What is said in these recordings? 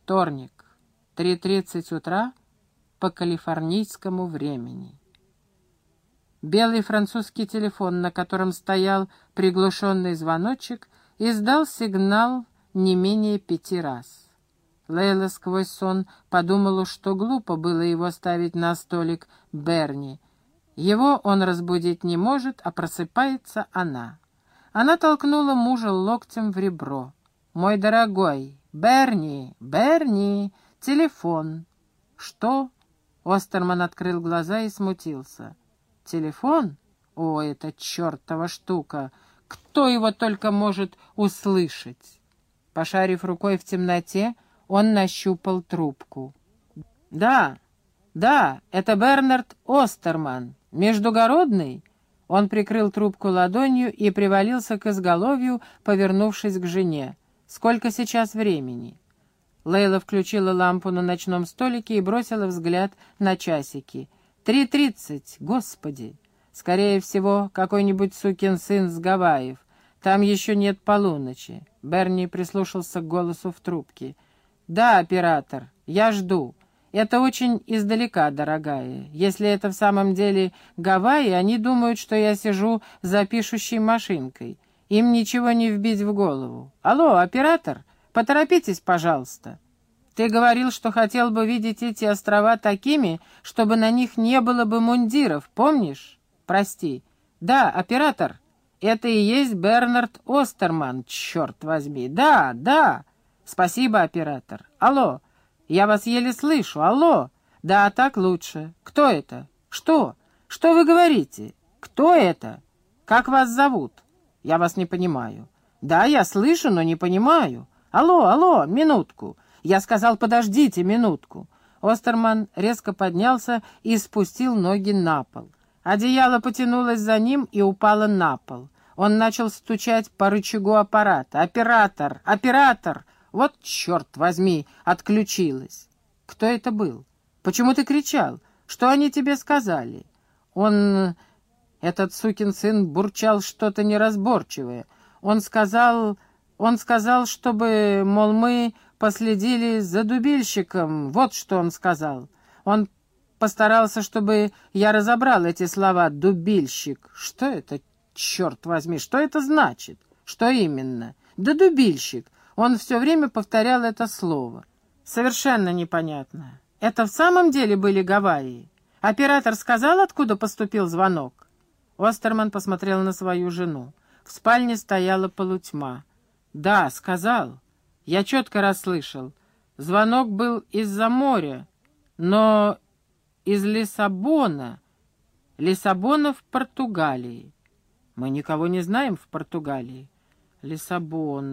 Вторник, 3:30 утра по калифорнийскому времени. Белый французский телефон, на котором стоял приглушенный звоночек, издал сигнал не менее 5 раз. Лейла сквозь сон подумала, что глупо было его ставить на столик Берни. Его он разбудить не может, а просыпается она. Она толкнула мужа локтем в ребро. «Мой дорогой, Берни, Берни, телефон!» «Что?» — Остерман открыл глаза и смутился. «Телефон? О, это чертова штука! Кто его только может услышать?» Пошарив рукой в темноте, он нащупал трубку. «Да, это Бернард Остерман. Междугородный?» Он прикрыл трубку ладонью и привалился к изголовью, повернувшись к жене. «Сколько сейчас времени?» Лейла включила лампу на ночном столике и бросила взгляд на часики. 3:30, господи! Скорее всего, какой-нибудь сукин сын с Гавайев. Там еще нет полуночи. Берни прислушался к голосу в трубке. «Да, оператор, я жду. Это очень издалека, дорогая. Если это в самом деле Гавайи, они думают, что я сижу за пишущей машинкой. Им ничего не вбить в голову. Алло, оператор, поторопитесь, пожалуйста. Ты говорил, что хотел бы видеть эти острова такими, чтобы на них не было бы мундиров, помнишь? Прости. Да, оператор, это и есть Бернард Остерман, черт возьми. Да. Спасибо, оператор. Алло, я вас еле слышу. Алло. Да, так лучше. Кто это? Что? Что вы говорите? Кто это? Как вас зовут? Я вас не понимаю. Да, я слышу, но не понимаю. Алло, минутку. Я сказал, подождите минутку. Остерман резко поднялся и спустил ноги на пол. Одеяло потянулось за ним и упало на пол. Он начал стучать по рычагу аппарата. «Оператор! Вот, черт возьми, отключилась!» «Кто это был? Почему ты кричал? Что они тебе сказали?» Этот сукин сын бурчал что-то неразборчивое. Он сказал, чтобы, мол, мы последили за дубильщиком. Вот что он сказал. Он постарался, чтобы я разобрал эти слова «дубильщик». Что это, черт возьми, что это значит? Что именно? Да дубильщик. Он все время повторял это слово. Совершенно непонятно. Это в самом деле были Гавайи? Оператор сказал, откуда поступил звонок? Остерман посмотрел на свою жену. В спальне стояла полутьма. «Да, сказал. Я четко расслышал. Звонок был из-за моря, но из Лиссабона. Лиссабона в Португалии. Мы никого не знаем в Португалии». «Лиссабон.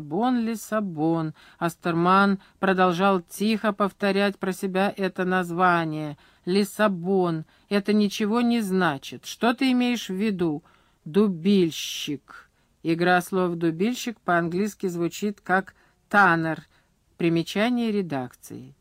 Остерман продолжал тихо повторять про себя это название. «Лиссабон. Это ничего не значит. Что ты имеешь в виду? Дубильщик». Игра слов «дубильщик» по-английски звучит как «таннер». Примечание редакции.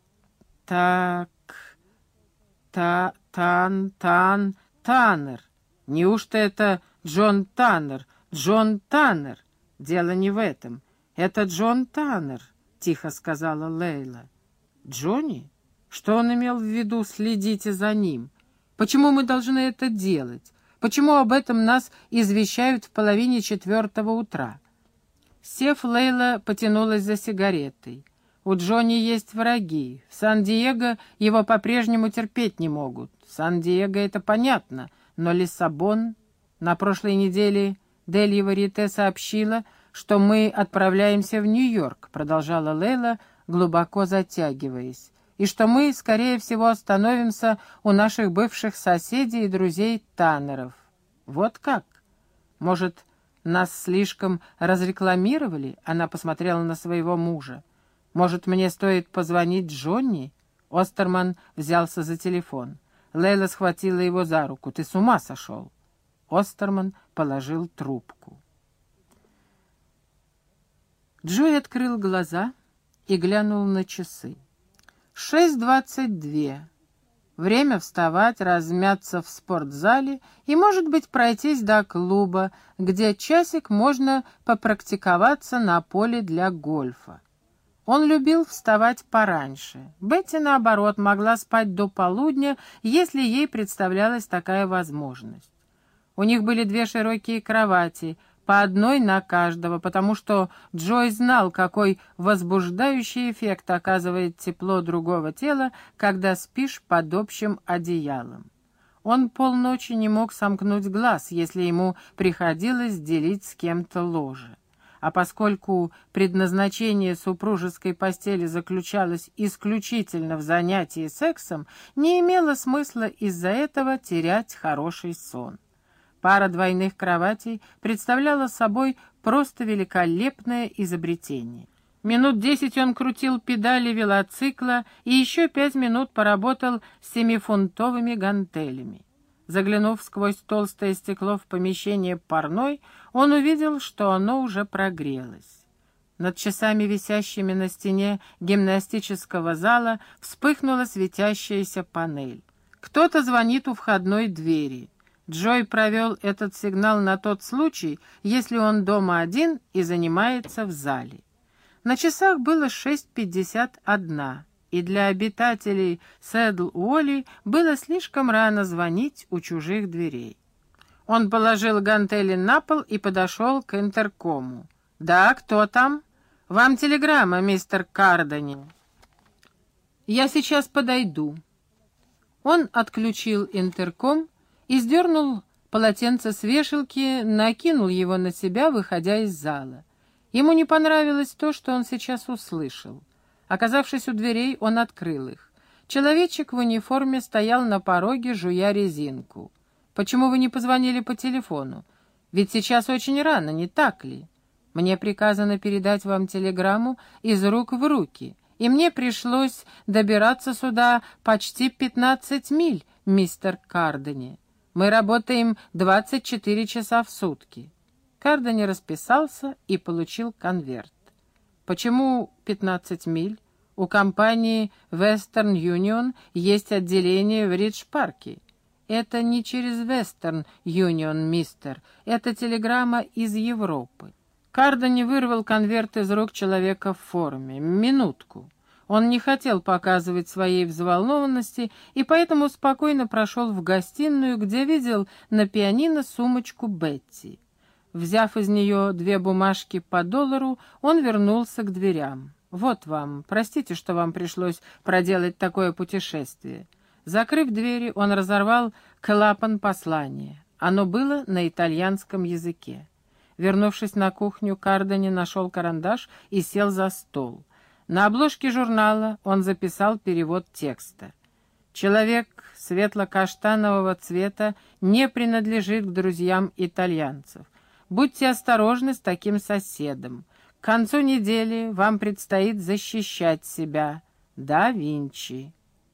Таннер. Неужто это Джон Таннер? Джон Таннер. Дело не в этом. Это Джон Таннер, тихо сказала Лейла. Джонни? Что он имел в виду «следите за ним»? Почему мы должны это делать? Почему об этом нас извещают в 3:30 утра? Сев, Лейла потянулась за сигаретой. У Джонни есть враги. В Сан-Диего его по-прежнему терпеть не могут. Сан-Диего — это понятно, но Лиссабон... На прошлой неделе Делья Варите сообщила, что мы отправляемся в Нью-Йорк, продолжала Лейла, глубоко затягиваясь, и что мы, скорее всего, остановимся у наших бывших соседей и друзей Таннеров. Вот как? Может, нас слишком разрекламировали? Она посмотрела на своего мужа. Может, мне стоит позвонить Джонни? Остерман взялся за телефон. Лейла схватила его за руку. Ты с ума сошел? Остерман положил трубку. Джой открыл глаза и глянул на часы. 6:22. Время вставать, размяться в спортзале и, может быть, пройтись до клуба, где часик можно попрактиковаться на поле для гольфа. Он любил вставать пораньше. Бетти, наоборот, могла спать до полудня, если ей представлялась такая возможность. У них были две широкие кровати, по одной на каждого, потому что Джой знал, какой возбуждающий эффект оказывает тепло другого тела, когда спишь под общим одеялом. Он полночи не мог сомкнуть глаз, если ему приходилось делить с кем-то ложе. А поскольку предназначение супружеской постели заключалось исключительно в занятии сексом, не имело смысла из-за этого терять хороший сон. Пара двойных кроватей представляла собой просто великолепное изобретение. Минут 10 он крутил педали велоцикла и еще 5 минут поработал с 7-фунтовыми гантелями. Заглянув сквозь толстое стекло в помещение парной, он увидел, что оно уже прогрелось. Над часами, висящими на стене гимнастического зала, вспыхнула светящаяся панель. Кто-то звонит у входной двери. Джой провел этот сигнал на тот случай, если он дома один и занимается в зале. На часах было 6:51, и для обитателей Сэдл-Уолли было слишком рано звонить у чужих дверей. Он положил гантели на пол и подошел к интеркому. «Да, кто там? Вам телеграмма, мистер Кардани». «Я сейчас подойду». Он отключил интерком и сдернул полотенце с вешалки, накинул его на себя, выходя из зала. Ему не понравилось то, что он сейчас услышал. Оказавшись у дверей, он открыл их. Человечек в униформе стоял на пороге, жуя резинку. «Почему вы не позвонили по телефону? Ведь сейчас очень рано, не так ли? Мне приказано передать вам телеграмму из рук в руки, и мне пришлось добираться сюда почти 15 миль, мистер Кардани. Мы работаем 24 часа в сутки». Кардани расписался и получил конверт. «Почему 15 миль? У компании Western Union есть отделение в Ридж-парке». «Это не через Western Union, мистер. Это телеграмма из Европы». Кардани вырвал конверт из рук человека в форме. «Минутку». Он не хотел показывать своей взволнованности и поэтому спокойно прошел в гостиную, где видел на пианино сумочку Бетти. Взяв из нее 2 бумажки по $1, он вернулся к дверям. «Вот вам. Простите, что вам пришлось проделать такое путешествие». Закрыв двери, он разорвал клапан послания. Оно было на итальянском языке. Вернувшись на кухню, Кардани нашел карандаш и сел за стол. На обложке журнала он записал перевод текста. «Человек светло-каштанового цвета не принадлежит к друзьям итальянцев. Будьте осторожны с таким соседом. К концу недели вам предстоит защищать себя. Да Винчи».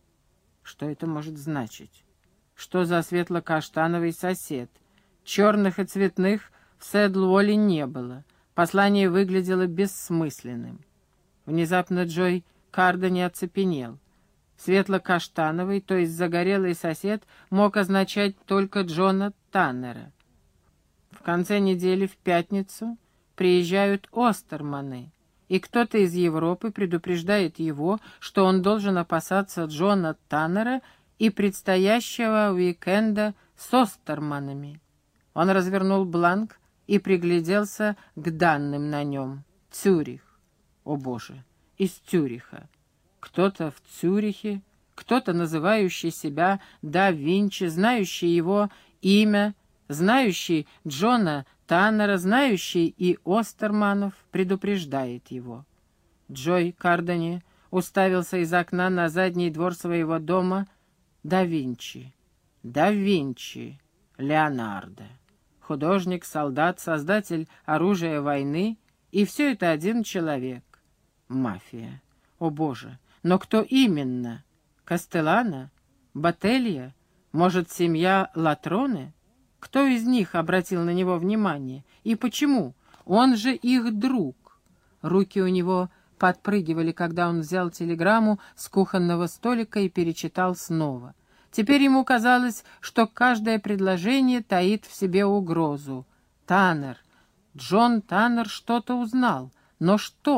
Что это может значить? Что за светло-каштановый сосед? Черных и цветных в Сэдл-Уолли не было. Послание выглядело бессмысленным. Внезапно Джой Кардани оцепенел. Светло-каштановый, то есть загорелый сосед, мог означать только Джона Таннера. В конце недели, в пятницу, приезжают Остерманы, и кто-то из Европы предупреждает его, что он должен опасаться Джона Таннера и предстоящего уикенда с Остерманами. Он развернул бланк и пригляделся к данным на нем. Цюрих. О боже, из Цюриха. Кто-то в Цюрихе, кто-то, называющий себя Да Винчи, знающий его имя, знающий Джона Таннера, знающий и Остерманов, предупреждает его. Джой Кардани уставился из окна на задний двор своего дома. Да Винчи, Да Винчи, Леонардо. Художник, солдат, создатель оружия войны, и все это один человек. Мафия. О боже, но кто именно? Кастеллано? Ботелья? Может, семья Латроне? Кто из них обратил на него внимание? И почему? Он же их друг. Руки у него подпрыгивали, когда он взял телеграмму с кухонного столика и перечитал снова. Теперь ему казалось, что каждое предложение таит в себе угрозу. Таннер. Джон Таннер что-то узнал. Но что?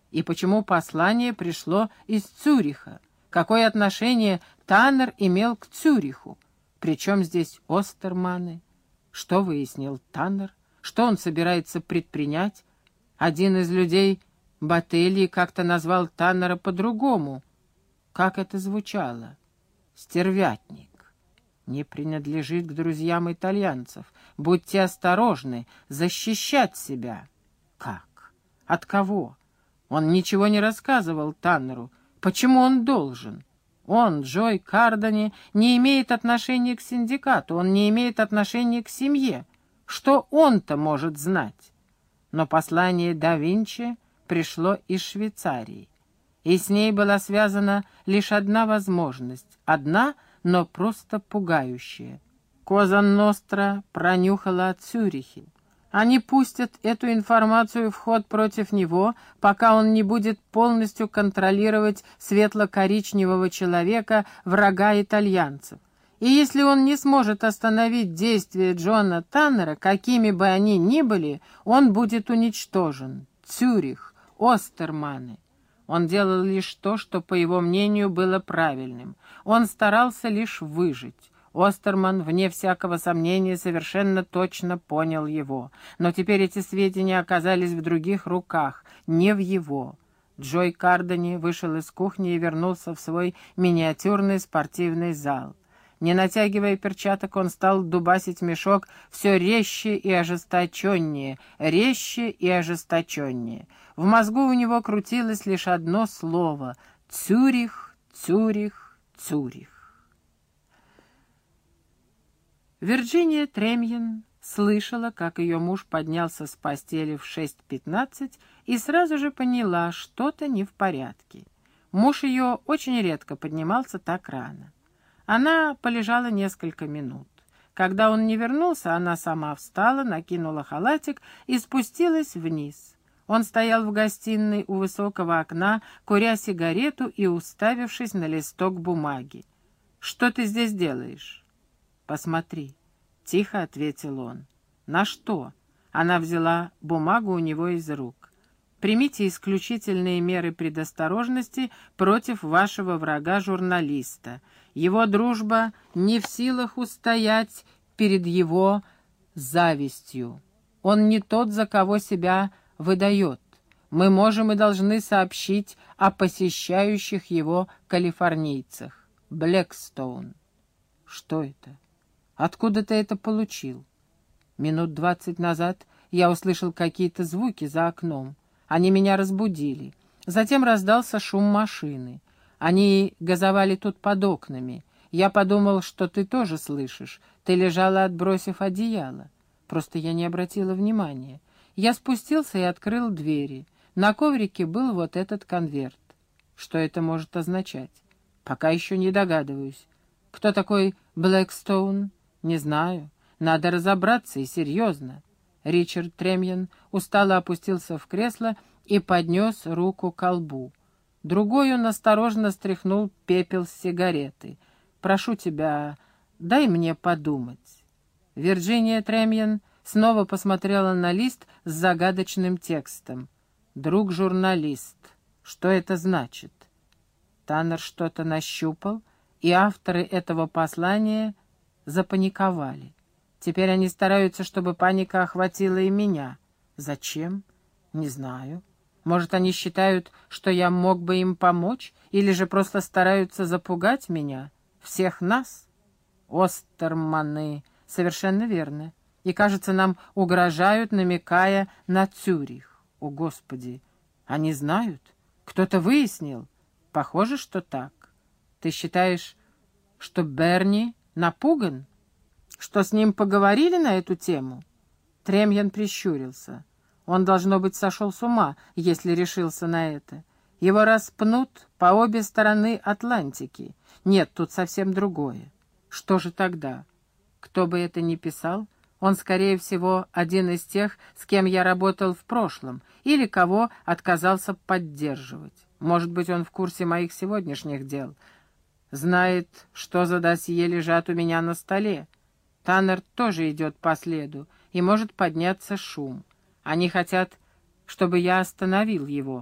И почему послание пришло из Цюриха? Какое отношение Таннер имел к Цюриху? Причем здесь Остерманы? Что выяснил Таннер? Что он собирается предпринять? Один из людей Ботелии как-то назвал Таннера по-другому. Как это звучало? Стервятник. Не принадлежит к друзьям итальянцев. Будьте осторожны, защищать себя. Как? От кого? Он ничего не рассказывал Таннеру. Почему он должен? Он, Джой Кардани, не имеет отношения к синдикату, он не имеет отношения к семье. Что он-то может знать? Но послание да Винчи пришло из Швейцарии, и с ней была связана лишь одна возможность, одна, но просто пугающая. Коза Ностра пронюхала о Цюрихе. Они пустят эту информацию в ход против него, пока он не будет полностью контролировать светло-коричневого человека, врага итальянцев. И если он не сможет остановить действия Джона Таннера, какими бы они ни были, он будет уничтожен. Цюрих, Остерманы. Он делал лишь то, что, по его мнению, было правильным. Он старался лишь выжить. Остерман, вне всякого сомнения, совершенно точно понял его. Но теперь эти сведения оказались в других руках, не в его. Джой Кардани вышел из кухни и вернулся в свой миниатюрный спортивный зал. Не натягивая перчаток, он стал дубасить мешок все резче и ожесточеннее, резче и ожесточеннее. В мозгу у него крутилось лишь одно слово — Цюрих, Цюрих, Цюрих. Вирджиния Тремьен слышала, как ее муж поднялся с постели в 6:15 и сразу же поняла, что-то не в порядке. Муж ее очень редко поднимался так рано. Она полежала несколько минут. Когда он не вернулся, она сама встала, накинула халатик и спустилась вниз. Он стоял в гостиной у высокого окна, куря сигарету и уставившись на листок бумаги. «Что ты здесь делаешь?» «Посмотри», — тихо ответил он. «На что?» Она взяла бумагу у него из рук. «Примите исключительные меры предосторожности против вашего врага-журналиста. Его дружба не в силах устоять перед его завистью. Он не тот, за кого себя выдает. Мы можем и должны сообщить о посещающих его калифорнийцах. Блэкстоун». «Что это? Откуда ты это получил?» «Минут 20 назад я услышал какие-то звуки за окном. Они меня разбудили. Затем раздался шум машины. Они газовали тут под окнами. Я подумал, что ты тоже слышишь. Ты лежала, отбросив одеяло. Просто я не обратила внимания. Я спустился и открыл двери. На коврике был вот этот конверт. Что это может означать? Пока еще не догадываюсь. Кто такой Блэкстоун? Не знаю. Надо разобраться, и серьезно. Ричард Тремьен устало опустился в кресло и поднес руку к колбу. Другой он осторожно стряхнул пепел с сигареты. «Прошу тебя, дай мне подумать». Вирджиния Тремьен снова посмотрела на лист с загадочным текстом. «Друг-журналист. Что это значит?» Таннер что-то нащупал, и авторы этого послания запаниковали. Теперь они стараются, чтобы паника охватила и меня. Зачем? Не знаю. Может, они считают, что я мог бы им помочь, или же просто стараются запугать меня, всех нас? Остерманы. Совершенно верно. И, кажется, нам угрожают, намекая на Цюрих. О, Господи! Они знают? Кто-то выяснил? Похоже, что так. Ты считаешь, что Берни напуган? Что с ним поговорили на эту тему?» Тремьен прищурился. Он, должно быть, сошел с ума, если решился на это. Его распнут по обе стороны Атлантики. Нет, тут совсем другое. Что же тогда? Кто бы это ни писал, он, скорее всего, один из тех, с кем я работал в прошлом, или кого отказался поддерживать. Может быть, он в курсе моих сегодняшних дел. Знает, что за досье лежат у меня на столе. Таннер тоже идет по следу, и может подняться шум. Они хотят, чтобы я остановил его.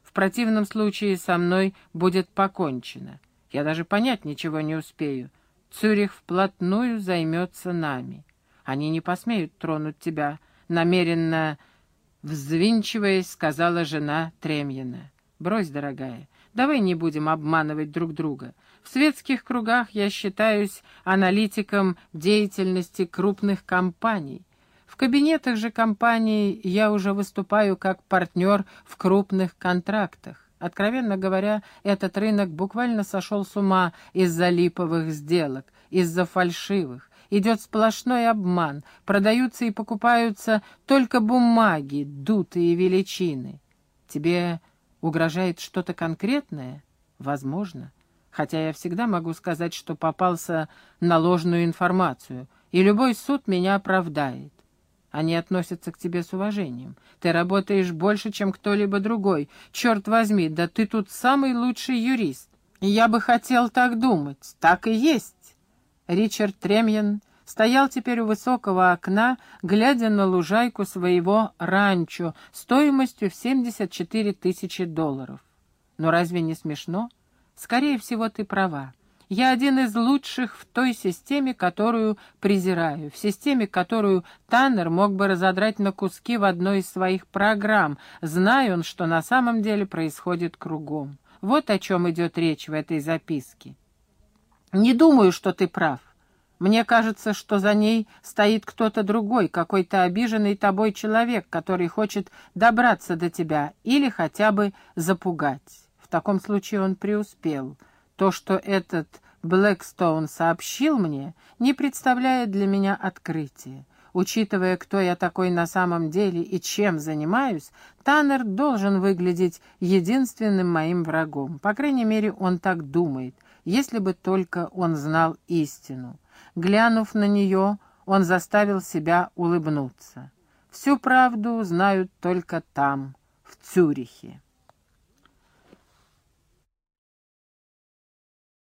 В противном случае со мной будет покончено. Я даже понять ничего не успею. Цюрих вплотную займется нами. Они не посмеют тронуть тебя, намеренно взвинчиваясь, сказала жена Тремьена. Брось, дорогая, давай не будем обманывать друг друга. В светских кругах я считаюсь аналитиком деятельности крупных компаний. В кабинетах же компаний я уже выступаю как партнер в крупных контрактах. Откровенно говоря, этот рынок буквально сошел с ума из-за липовых сделок, из-за фальшивых. Идет сплошной обман, продаются и покупаются только бумаги, дутые величины. Тебе угрожает что-то конкретное? Возможно. Хотя я всегда могу сказать, что попался на ложную информацию, и любой суд меня оправдает. Они относятся к тебе с уважением. Ты работаешь больше, чем кто-либо другой. Черт возьми, да ты тут самый лучший юрист. Я бы хотел так думать. Так и есть. Ричард Тремьен стоял теперь у высокого окна, глядя на лужайку своего ранчо стоимостью в $74 тысячи. Но разве не смешно? Скорее всего, ты права. Я один из лучших в той системе, которую презираю, в системе, которую Таннер мог бы разодрать на куски в одной из своих программ, зная он, что на самом деле происходит кругом. Вот о чем идет речь в этой записке. Не думаю, что ты прав. Мне кажется, что за ней стоит кто-то другой, какой-то обиженный тобой человек, который хочет добраться до тебя или хотя бы запугать. В таком случае он преуспел. То, что этот Блэкстоун сообщил мне, не представляет для меня открытия. Учитывая, кто я такой на самом деле и чем занимаюсь, Таннер должен выглядеть единственным моим врагом. По крайней мере, он так думает, если бы только он знал истину. Глянув на нее, он заставил себя улыбнуться. Всю правду знают только там, в Цюрихе.